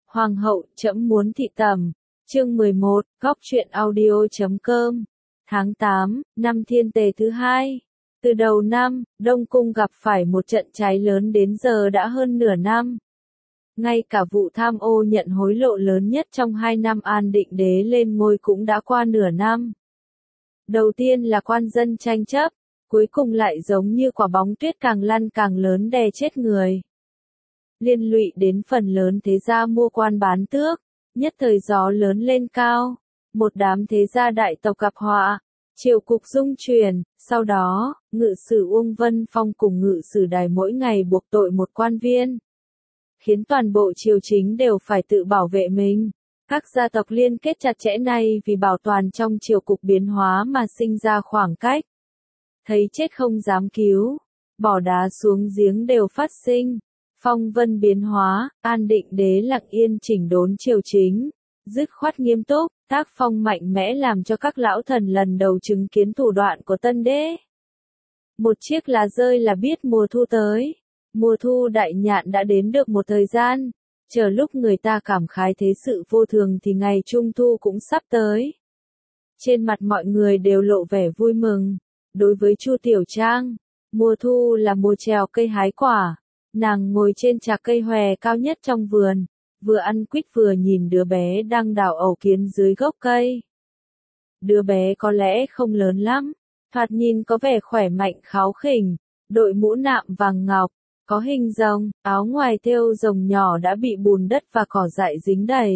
Hoàng hậu, trẫm muốn thị tẩm. Chương 11, góc truyện audio.com. Tháng 8, năm Thiên Tề thứ hai. Từ đầu năm, Đông Cung gặp phải một trận cháy lớn đến giờ đã hơn nửa năm. Ngay cả vụ tham ô nhận hối lộ lớn nhất trong 2 năm An Định Đế lên ngôi cũng đã qua nửa năm. Đầu tiên là quan dân tranh chấp, cuối cùng lại giống như quả bóng tuyết càng lăn càng lớn đè chết người. Liên lụy đến phần lớn thế gia mua quan bán tước, nhất thời gió lớn lên cao, một đám thế gia đại tộc gặp họa, triều cục rung chuyển, sau đó, ngự sử Uông Vân Phong cùng ngự sử Đài mỗi ngày buộc tội một quan viên, khiến toàn bộ triều chính đều phải tự bảo vệ mình. Các gia tộc liên kết chặt chẽ này vì bảo toàn trong triều cục biến hóa mà sinh ra khoảng cách. Thấy chết không dám cứu, bỏ đá xuống giếng đều phát sinh. Phong vân biến hóa, An Định Đế lặng yên chỉnh đốn triều chính, dứt khoát nghiêm túc, tác phong mạnh mẽ làm cho các lão thần lần đầu chứng kiến thủ đoạn của tân đế. Một chiếc lá rơi là biết mùa thu tới. Mùa thu đại nhạn đã đến được một thời gian, chờ lúc người ta cảm khái thế sự vô thường thì ngày trung thu cũng sắp tới. Trên mặt mọi người đều lộ vẻ vui mừng. Đối với Chu Tiểu Trang, mùa thu là mùa trèo cây hái quả. Nàng ngồi trên trạc cây hòe cao nhất trong vườn, vừa ăn quýt vừa nhìn đứa bé đang đào ẩu kiến dưới gốc cây. Đứa bé có lẽ không lớn lắm, thoạt nhìn có vẻ khỏe mạnh kháu khỉnh, đội mũ nạm vàng ngọc, có hình rồng, áo ngoài thêu rồng nhỏ đã bị bùn đất và cỏ dại dính đầy.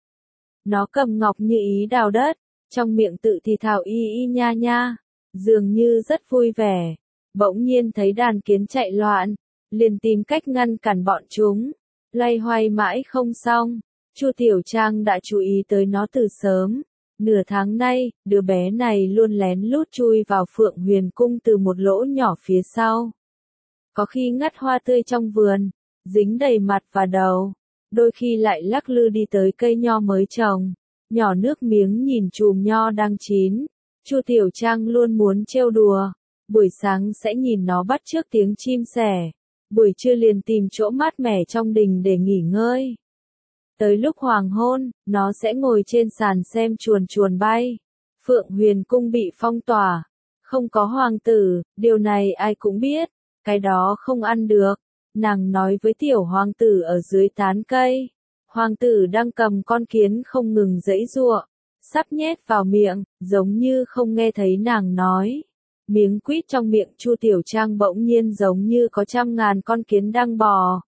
Nó cầm ngọc như ý đào đất, trong miệng tự thì thào y y nha nha, dường như rất vui vẻ. Bỗng nhiên thấy đàn kiến chạy loạn, liền tìm cách ngăn cản bọn chúng, loay hoay mãi không xong. Chu Tiểu Trang đã chú ý tới nó từ sớm. Nửa tháng nay, đứa bé này luôn lén lút chui vào Phượng Huyền Cung từ một lỗ nhỏ phía sau. Có khi ngắt hoa tươi trong vườn, dính đầy mặt và đầu, đôi khi lại lắc lư đi tới cây nho mới trồng, nhỏ nước miếng nhìn chùm nho đang chín. Chu Tiểu Trang luôn muốn trêu đùa, buổi sáng sẽ nhìn nó bắt chước tiếng chim sẻ, buổi trưa liền tìm chỗ mát mẻ trong đình để nghỉ ngơi. Tới lúc hoàng hôn, nó sẽ ngồi trên sàn xem chuồn chuồn bay. Phượng Huyền Cung bị phong tỏa, không có hoàng tử, điều này ai cũng biết, cái đó không ăn được. Nàng nói với tiểu hoàng tử ở dưới tán cây. Hoàng tử đang cầm con kiến không ngừng giãy giụa, sắp nhét vào miệng, giống như không nghe thấy nàng nói. Miếng quýt trong miệng Chu Tiểu Trang bỗng nhiên giống như có 100.000 con kiến đang bò.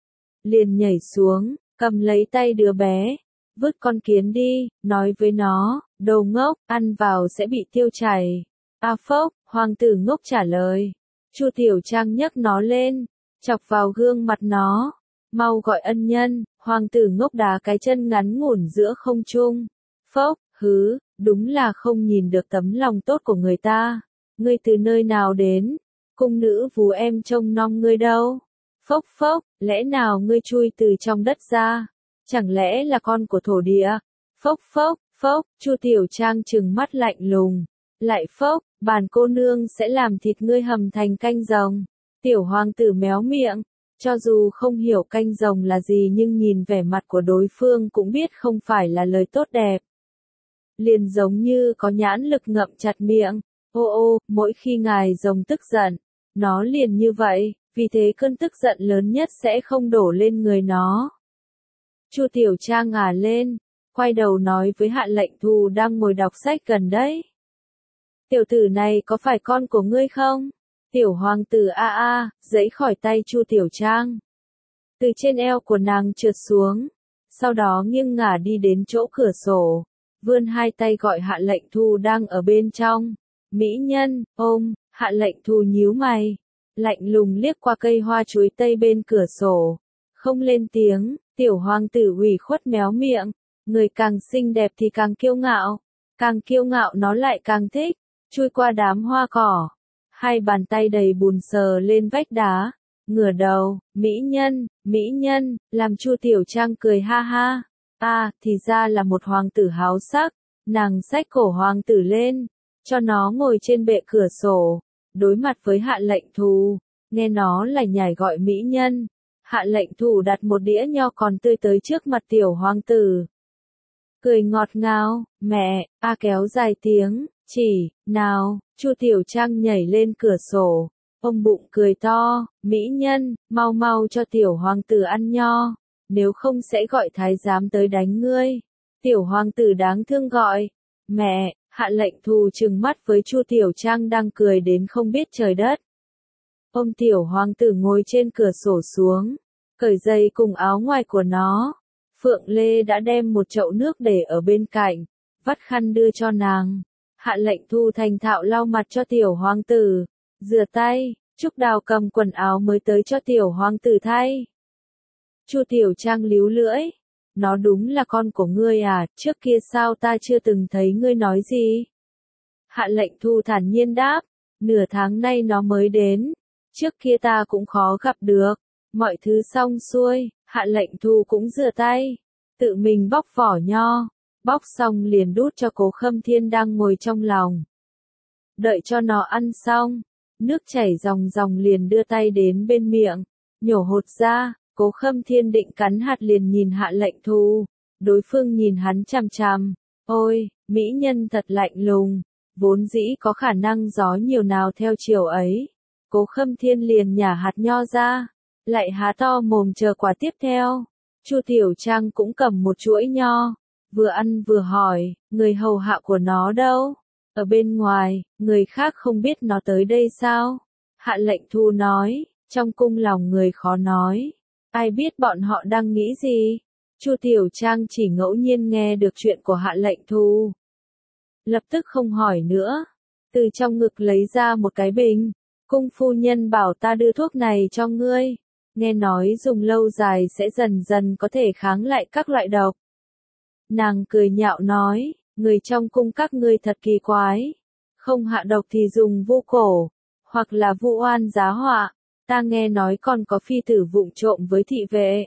Liền nhảy xuống, cầm lấy tay đứa bé, vứt con kiến đi, nói với nó, đồ ngốc, ăn vào sẽ bị tiêu chảy. A phốc, hoàng tử ngốc trả lời. Chu Tiểu Trang nhấc nó lên, chọc vào gương mặt nó, mau gọi ân nhân. Hoàng tử ngốc đá cái chân ngắn ngủn giữa không trung. Phốc, hứ, đúng là không nhìn được tấm lòng tốt của người ta. Ngươi từ nơi nào đến? Cung nữ vú em trông nom ngươi đâu? Phốc phốc, lẽ nào ngươi chui từ trong đất ra? Chẳng lẽ là con của thổ địa? Phốc phốc, phốc, Chu Tiểu Trang trừng mắt lạnh lùng. Lại phốc, bản cô nương sẽ làm thịt ngươi hầm thành canh rồng. Tiểu hoàng tử méo miệng, cho dù không hiểu canh rồng là gì nhưng nhìn vẻ mặt của đối phương cũng biết không phải là lời tốt đẹp. Liền giống như có nhãn lực ngậm chặt miệng. Ô ô, mỗi khi ngài rồng tức giận, nó liền như vậy, vì thế cơn tức giận lớn nhất sẽ không đổ lên người nó. Chu Tiểu Trang ngả lên, quay đầu nói với Hạ Lệnh Thù đang ngồi đọc sách gần đấy. Tiểu tử này có phải con của ngươi không? Tiểu hoàng tử a a, giãy khỏi tay Chu Tiểu Trang. Từ trên eo của nàng trượt xuống, sau đó nghiêng ngả đi đến chỗ cửa sổ, vươn hai tay gọi Hạ Lệnh Thù đang ở bên trong. Mỹ nhân, ôm. Hạ Lệnh Thù nhíu mày, lạnh lùng liếc qua cây hoa chuối tây bên cửa sổ, không lên tiếng. Tiểu hoàng tử ủy khuất méo miệng, người càng xinh đẹp thì càng kiêu ngạo nó lại càng thích, chui qua đám hoa cỏ, hai bàn tay đầy bùn sờ lên vách đá, ngửa đầu, mỹ nhân, làm Chu Tiểu Trang cười ha ha. Thì ra là một hoàng tử háo sắc. Nàng xách cổ hoàng tử lên, cho nó ngồi trên bệ cửa sổ, đối mặt với Hạ Lệnh Thù, nghe nó lải nhải gọi mỹ nhân. Hạ lệnh thủ đặt một đĩa nho còn tươi tới trước mặt tiểu hoàng tử. Cười ngọt ngào, mẹ, kéo dài tiếng, chỉ, nào, Chu Tiểu Trang nhảy lên cửa sổ, ôm bụng cười to, mỹ nhân, mau mau cho tiểu hoàng tử ăn nho, nếu không sẽ gọi thái giám tới đánh ngươi. Tiểu hoàng tử đáng thương gọi, mẹ, Hạ lệnh thù trừng mắt với Chu Tiểu Trang đang cười đến không biết trời đất. Ôm tiểu hoàng tử ngồi trên cửa sổ xuống, cởi giày cùng áo ngoài của nó. Phượng Lê đã đem một chậu nước để ở bên cạnh, vắt khăn đưa cho nàng. Hạ lệnh thu thành thạo lau mặt cho tiểu hoàng tử, rửa tay, Trúc Đào cầm quần áo mới tới cho tiểu hoàng tử thay. Chu Tiểu Trang líu lưỡi, nó đúng là con của ngươi à, trước kia sao ta chưa từng thấy ngươi nói gì? Hạ lệnh thu thản nhiên đáp, nửa tháng nay nó mới đến, trước kia ta cũng khó gặp được. Mọi thứ xong xuôi, Hạ lệnh thu cũng rửa tay, tự mình bóc vỏ nho, bóc xong liền đút cho Cố Khâm Thiên đang ngồi trong lòng. Đợi cho nó ăn xong, nước chảy ròng ròng liền đưa tay đến bên miệng, nhổ hột ra. Cố Khâm Thiên định cắn hạt liền nhìn Hạ lệnh thu, đối phương nhìn hắn chằm chằm, ôi, mỹ nhân thật lạnh lùng, vốn dĩ có khả năng gió nhiều nào theo chiều ấy. Cố Khâm Thiên liền nhả hạt nho ra, lại há to mồm chờ quả tiếp theo. Chu Tiểu Trang cũng cầm một chuỗi nho, vừa ăn vừa hỏi, người hầu hạ của nó đâu? Ở bên ngoài, người khác không biết nó tới đây sao? Hạ lệnh thu nói, trong cung lòng người khó nói. Ai biết bọn họ đang nghĩ gì? Chu Tiểu Trang chỉ ngẫu nhiên nghe được chuyện của Hạ lệnh thu. Lập tức không hỏi nữa. Từ trong ngực lấy ra một cái bình. Cung phu nhân bảo ta đưa thuốc này cho ngươi. Nghe nói dùng lâu dài sẽ dần dần có thể kháng lại các loại độc. Nàng cười nhạo nói, người trong cung các ngươi thật kỳ quái. Không hạ độc thì dùng vu cổ, hoặc là vu oan giá họa. Ta nghe nói còn có phi tử vụng trộm với thị vệ.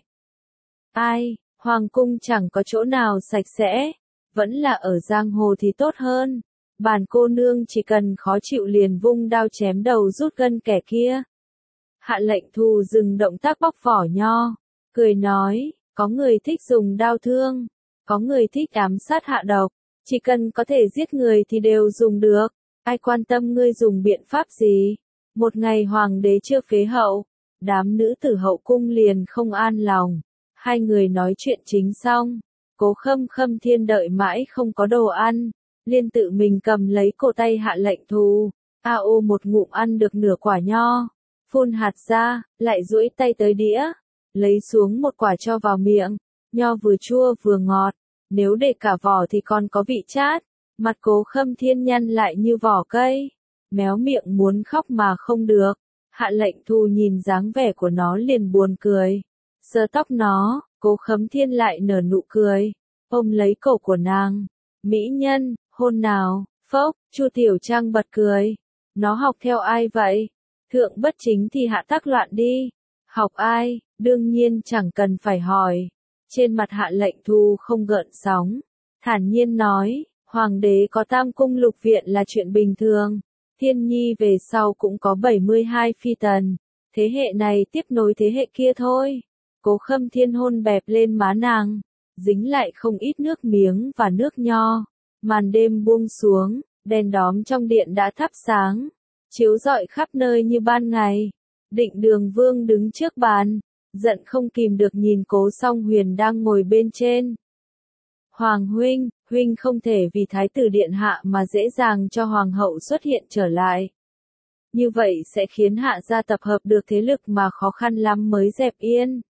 Ai, hoàng cung chẳng có chỗ nào sạch sẽ, vẫn là ở giang hồ thì tốt hơn. Bản cô nương chỉ cần khó chịu liền vung đao chém đầu rút gân kẻ kia. Hạ lệnh thu dừng động tác bóc vỏ nho, cười nói, có người thích dùng đao thương, có người thích ám sát hạ độc, chỉ cần có thể giết người thì đều dùng được, ai quan tâm ngươi dùng biện pháp gì. Một ngày hoàng đế chưa phế hậu, đám nữ tử hậu cung liền không an lòng. Hai người nói chuyện chính xong, Cố Khâm Thiên đợi mãi không có đồ ăn, liền tự mình cầm lấy cổ tay Hạ lệnh thu, một ngụm ăn được nửa quả nho, phun hạt ra, lại duỗi tay tới đĩa, lấy xuống một quả cho vào miệng, nho vừa chua vừa ngọt, nếu để cả vỏ thì còn có vị chát, mặt Cố Khâm Thiên nhăn lại như vỏ cây. Méo miệng muốn khóc mà không được. Hạ lệnh thu nhìn dáng vẻ của nó liền buồn cười. Sờ tóc nó, Cố Khâm Thiên lại nở nụ cười, ôm lấy cổ của nàng. Mỹ nhân, hôn nào, phốc, Chu Tiểu Trang bật cười. Nó học theo ai vậy? Thượng bất chính thì hạ tác loạn đi. Học ai, đương nhiên chẳng cần phải hỏi. Trên mặt Hạ lệnh thu không gợn sóng. Thản nhiên nói, hoàng đế có tam cung lục viện là chuyện bình thường. Thiên nhi về sau cũng có 72 phi tần, thế hệ này tiếp nối thế hệ kia thôi. Cố Khâm Thiên hôn bẹp lên má nàng, dính lại không ít nước miếng và nước nho. Màn đêm buông xuống, đèn đóm trong điện đã thắp sáng, chiếu rọi khắp nơi như ban ngày. Định Đường Vương đứng trước bàn, giận không kìm được nhìn Cố Song Huyền đang ngồi bên trên. Hoàng huynh, huynh không thể vì thái tử điện hạ mà dễ dàng cho hoàng hậu xuất hiện trở lại. Như vậy sẽ khiến hạ gia tập hợp được thế lực mà khó khăn lắm mới dẹp yên.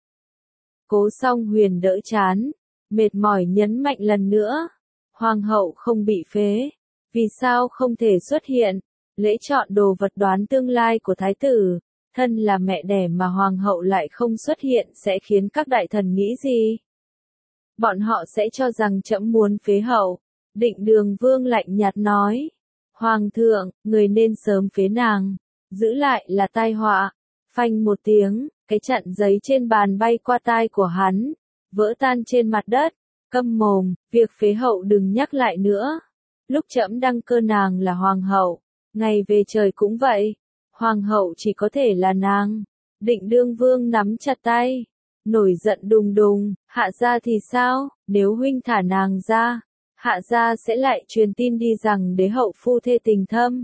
Cố Song Huyền đỡ chán, mệt mỏi nhấn mạnh lần nữa. Hoàng hậu không bị phế, vì sao không thể xuất hiện? Lễ chọn đồ vật đoán tương lai của thái tử, thân là mẹ đẻ mà hoàng hậu lại không xuất hiện sẽ khiến các đại thần nghĩ gì? Bọn họ sẽ cho rằng trẫm muốn phế hậu. Định Đường Vương lạnh nhạt nói. Hoàng thượng, người nên sớm phế nàng. Giữ lại là tai họa. Phanh một tiếng, cái chặn giấy trên bàn bay qua tai của hắn. Vỡ tan trên mặt đất. Câm mồm, việc phế hậu đừng nhắc lại nữa. Lúc trẫm đăng cơ nàng là hoàng hậu. Ngày về trời cũng vậy. Hoàng hậu chỉ có thể là nàng. Định Đương Vương nắm chặt tay, nổi giận đùng đùng, Hạ gia thì sao, nếu huynh thả nàng ra, Hạ gia sẽ lại truyền tin đi rằng đế hậu phu thê tình thâm.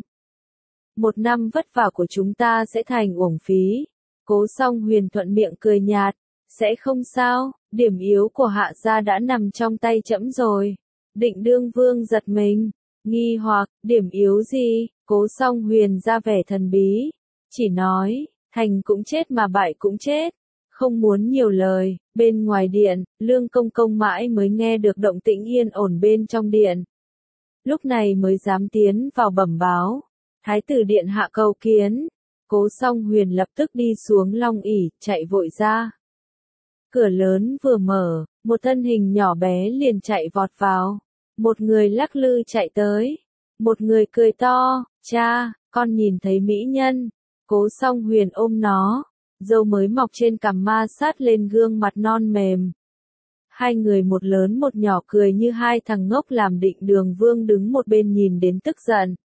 1 năm vất vả của chúng ta sẽ thành uổng phí. Cố Song Huyền thuận miệng cười nhạt, sẽ không sao, điểm yếu của Hạ gia đã nằm trong tay trẫm rồi. Định Đương Vương giật mình, nghi hoặc, điểm yếu gì? Cố Song Huyền ra vẻ thần bí, chỉ nói, thành cũng chết mà bại cũng chết. Không muốn nhiều lời, bên ngoài điện, Lương Công Công mãi mới nghe được động tĩnh yên ổn bên trong điện. Lúc này mới dám tiến vào bẩm báo. Thái tử điện hạ cầu kiến. Cố Song Huyền lập tức đi xuống long ỷ, chạy vội ra. Cửa lớn vừa mở, một thân hình nhỏ bé liền chạy vọt vào. Một người lắc lư chạy tới. Một người cười to, cha, con nhìn thấy mỹ nhân. Cố Song Huyền ôm nó, râu mới mọc trên cằm ma sát lên gương mặt non mềm. Hai người một lớn một nhỏ cười như hai thằng ngốc, làm Định Đường Vương đứng một bên nhìn đến tức giận.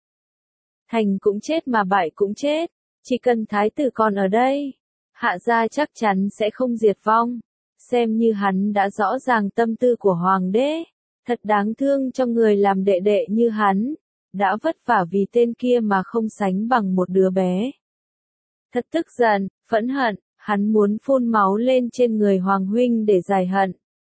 Thành cũng chết mà bại cũng chết, chỉ cần thái tử còn ở đây, Hạ gia chắc chắn sẽ không diệt vong. Xem như hắn đã rõ ràng tâm tư của hoàng đế, thật đáng thương cho người làm đệ đệ như hắn, đã vất vả vì tên kia mà không sánh bằng một đứa bé. Thật tức giận, phẫn hận, hắn muốn phun máu lên trên người hoàng huynh để giải hận.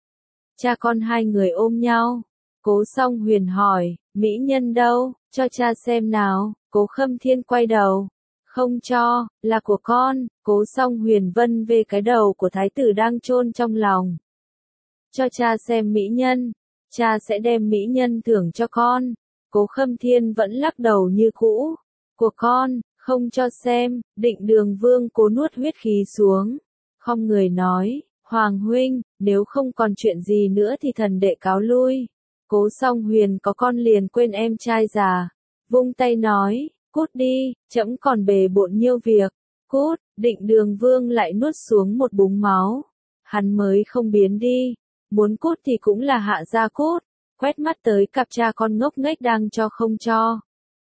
Cha con hai người ôm nhau. Cố Song Huyền hỏi, mỹ nhân đâu, cho cha xem nào. Cố Khâm Thiên quay đầu, không cho, là của con. Cố Song Huyền vân về cái đầu của thái tử đang chôn trong lòng. Cho cha xem mỹ nhân, cha sẽ đem mỹ nhân thưởng cho con. Cố Khâm Thiên vẫn lắc đầu như cũ, của con, không cho xem. Định Đường Vương cố nuốt huyết khí xuống, không người nói, Hoàng huynh, nếu không còn chuyện gì nữa thì thần đệ cáo lui. Cố Song Huyền có con liền quên em trai già, vung tay nói, cút đi, trẫm còn bề bộn nhiêu việc, cút. Định Đường Vương lại nuốt xuống một búng máu, hắn mới không biến đi, muốn cút thì cũng là Hạ gia cút. Quét mắt tới cặp cha con ngốc nghếch đang cho không cho.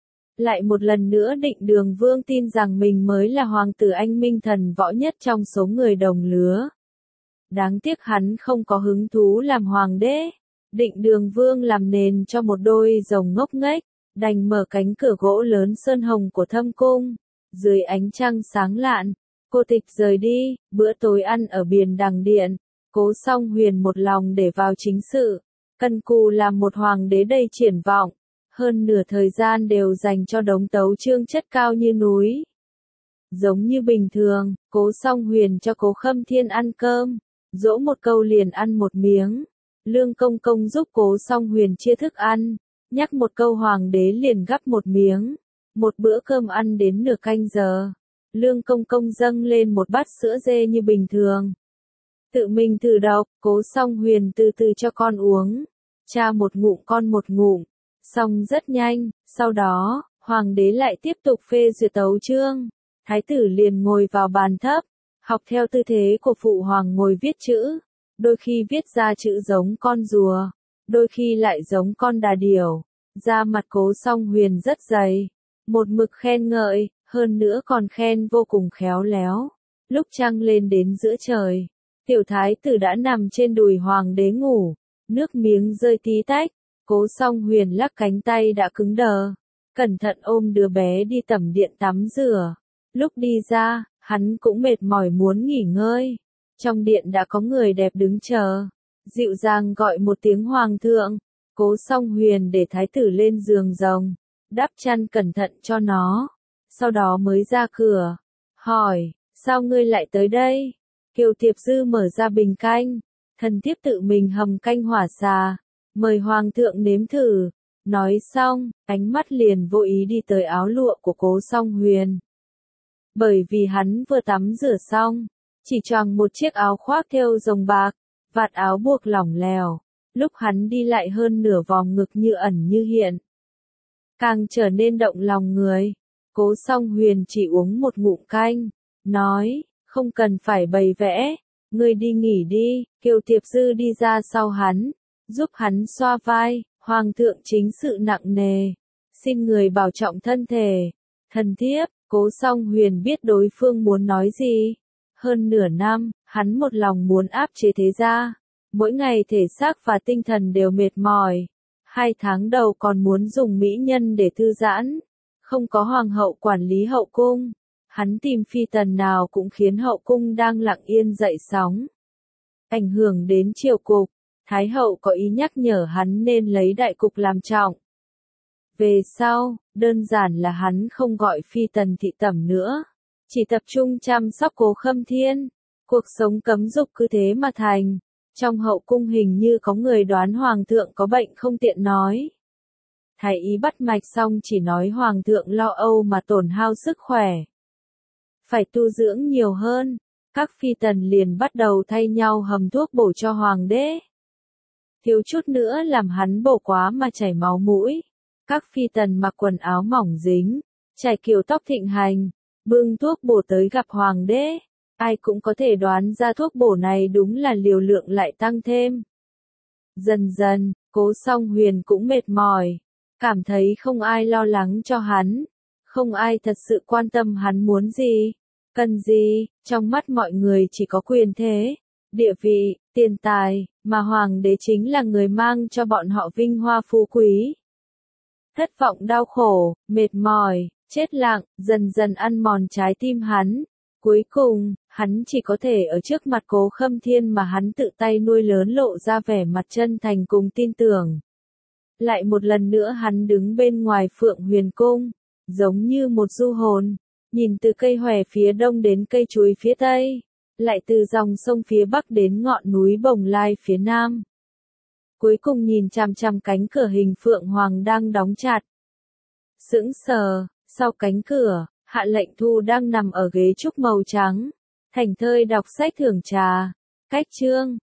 Lại một lần nữa Định Đường Vương tin rằng mình mới là hoàng tử anh minh thần võ nhất trong số người đồng lứa. Đáng tiếc hắn không có hứng thú làm hoàng đế. Định Đường Vương làm nền cho một đôi rồng ngốc nghếch, đành mở cánh cửa gỗ lớn sơn hồng của thâm cung. Dưới ánh trăng sáng lạn, cô tịch rời đi. Bữa tối ăn ở Biền Đằng Điện. Cố Song Huyền một lòng để vào chính sự, cần cù làm một hoàng đế đầy triển vọng. Hơn nửa thời gian đều dành cho đống tấu chương chất cao như núi. Giống như bình thường, Cố Song Huyền cho Cố Khâm Thiên ăn cơm, dỗ một câu liền ăn một miếng. Lương Công Công giúp Cố Song Huyền chia thức ăn, nhắc một câu hoàng đế liền gắp một miếng. Một bữa cơm ăn đến nửa canh giờ, Lương Công Công dâng lên một bát sữa dê như bình thường. Tự mình thử độc, Cố Song Huyền từ từ cho con uống. Cha một ngụm con một ngụm, xong rất nhanh. Sau đó, hoàng đế lại tiếp tục phê duyệt tấu chương. Thái tử liền ngồi vào bàn thấp, học theo tư thế của phụ hoàng ngồi viết chữ. Đôi khi viết ra chữ giống con rùa, đôi khi lại giống con đà điểu. Da mặt Cố Song Huyền rất dày, một mực khen ngợi, hơn nữa còn khen vô cùng khéo léo. Lúc trăng lên đến giữa trời, tiểu thái tử đã nằm trên đùi hoàng đế ngủ, nước miếng rơi tí tách. Cố Song Huyền lắc cánh tay đã cứng đờ, cẩn thận ôm đứa bé đi tẩm điện tắm rửa. Lúc đi ra, hắn cũng mệt mỏi muốn nghỉ ngơi. Trong điện đã có người đẹp đứng chờ, dịu dàng gọi một tiếng hoàng thượng. Cố Song Huyền để thái tử lên giường rồng, đắp chăn cẩn thận cho nó, sau đó mới ra cửa, hỏi, sao ngươi lại tới đây? Kiều Tiệp Dư mở ra bình canh, thần thiếp tự mình hầm canh hỏa xà, mời hoàng thượng nếm thử. Nói xong, ánh mắt liền vô ý đi tới áo lụa của Cố Song Huyền. Bởi vì hắn vừa tắm rửa xong, chỉ choàng một chiếc áo khoác thêu rồng bạc, vạt áo buộc lỏng lẻo, lúc hắn đi lại hơn nửa vòng ngực như ẩn như hiện, càng trở nên động lòng người. Cố Song Huyền chỉ uống một ngụm canh, nói, không cần phải bày vẽ, ngươi đi nghỉ đi. Kiều Tiệp Dư đi ra sau hắn, giúp hắn xoa vai, hoàng thượng chính sự nặng nề, xin người bảo trọng thân thể. Thần thiếp. Cố Song Huyền biết đối phương muốn nói gì, Hơn nửa năm, hắn một lòng muốn áp chế thế gia. Mỗi ngày thể xác và tinh thần đều mệt mỏi. 2 tháng đầu còn muốn dùng mỹ nhân để thư giãn. Không có hoàng hậu quản lý hậu cung. Hắn tìm phi tần nào cũng khiến hậu cung đang lặng yên dậy sóng. Ảnh hưởng đến triều cục, Thái hậu có ý nhắc nhở hắn nên lấy đại cục làm trọng. Về sau, đơn giản là hắn không gọi phi tần thị tẩm nữa, chỉ tập trung chăm sóc Cố Khâm Thiên. Cuộc sống cấm dục cứ thế mà thành. Trong hậu cung hình như có người đoán hoàng thượng có bệnh không tiện nói. Thái y bắt mạch xong chỉ nói hoàng thượng lo âu mà tổn hao sức khỏe. Phải tu dưỡng nhiều hơn. Các phi tần liền bắt đầu thay nhau hầm thuốc bổ cho hoàng đế. Thiếu chút nữa làm hắn bổ quá mà chảy máu mũi. Các phi tần mặc quần áo mỏng dính, trải kiểu tóc thịnh hành, bưng thuốc bổ tới gặp hoàng đế. Ai cũng có thể đoán ra thuốc bổ này đúng là liều lượng lại tăng thêm. Dần dần, Cố Song Huyền cũng mệt mỏi, cảm thấy không ai lo lắng cho hắn, không ai thật sự quan tâm hắn muốn gì, cần gì, trong mắt mọi người chỉ có quyền thế, địa vị, tiền tài, mà hoàng đế chính là người mang cho bọn họ vinh hoa phú quý. Thất vọng đau khổ, mệt mỏi, chết lặng, dần dần ăn mòn trái tim hắn. Cuối cùng, hắn chỉ có thể ở trước mặt Cố Khâm Thiên mà hắn tự tay nuôi lớn lộ ra vẻ mặt chân thành cùng tin tưởng. Lại một lần nữa hắn đứng bên ngoài Phượng Huyền Cung, giống như một du hồn, nhìn từ cây hòe phía đông đến cây chuối phía tây, lại từ dòng sông phía bắc đến ngọn núi Bồng Lai phía nam. Cuối cùng nhìn chằm chằm cánh cửa hình Phượng Hoàng đang đóng chặt. Sững sờ, sau cánh cửa, Hạ Lệnh Thu đang nằm ở ghế trúc màu trắng, thảnh thơi đọc sách thưởng trà. Cách chương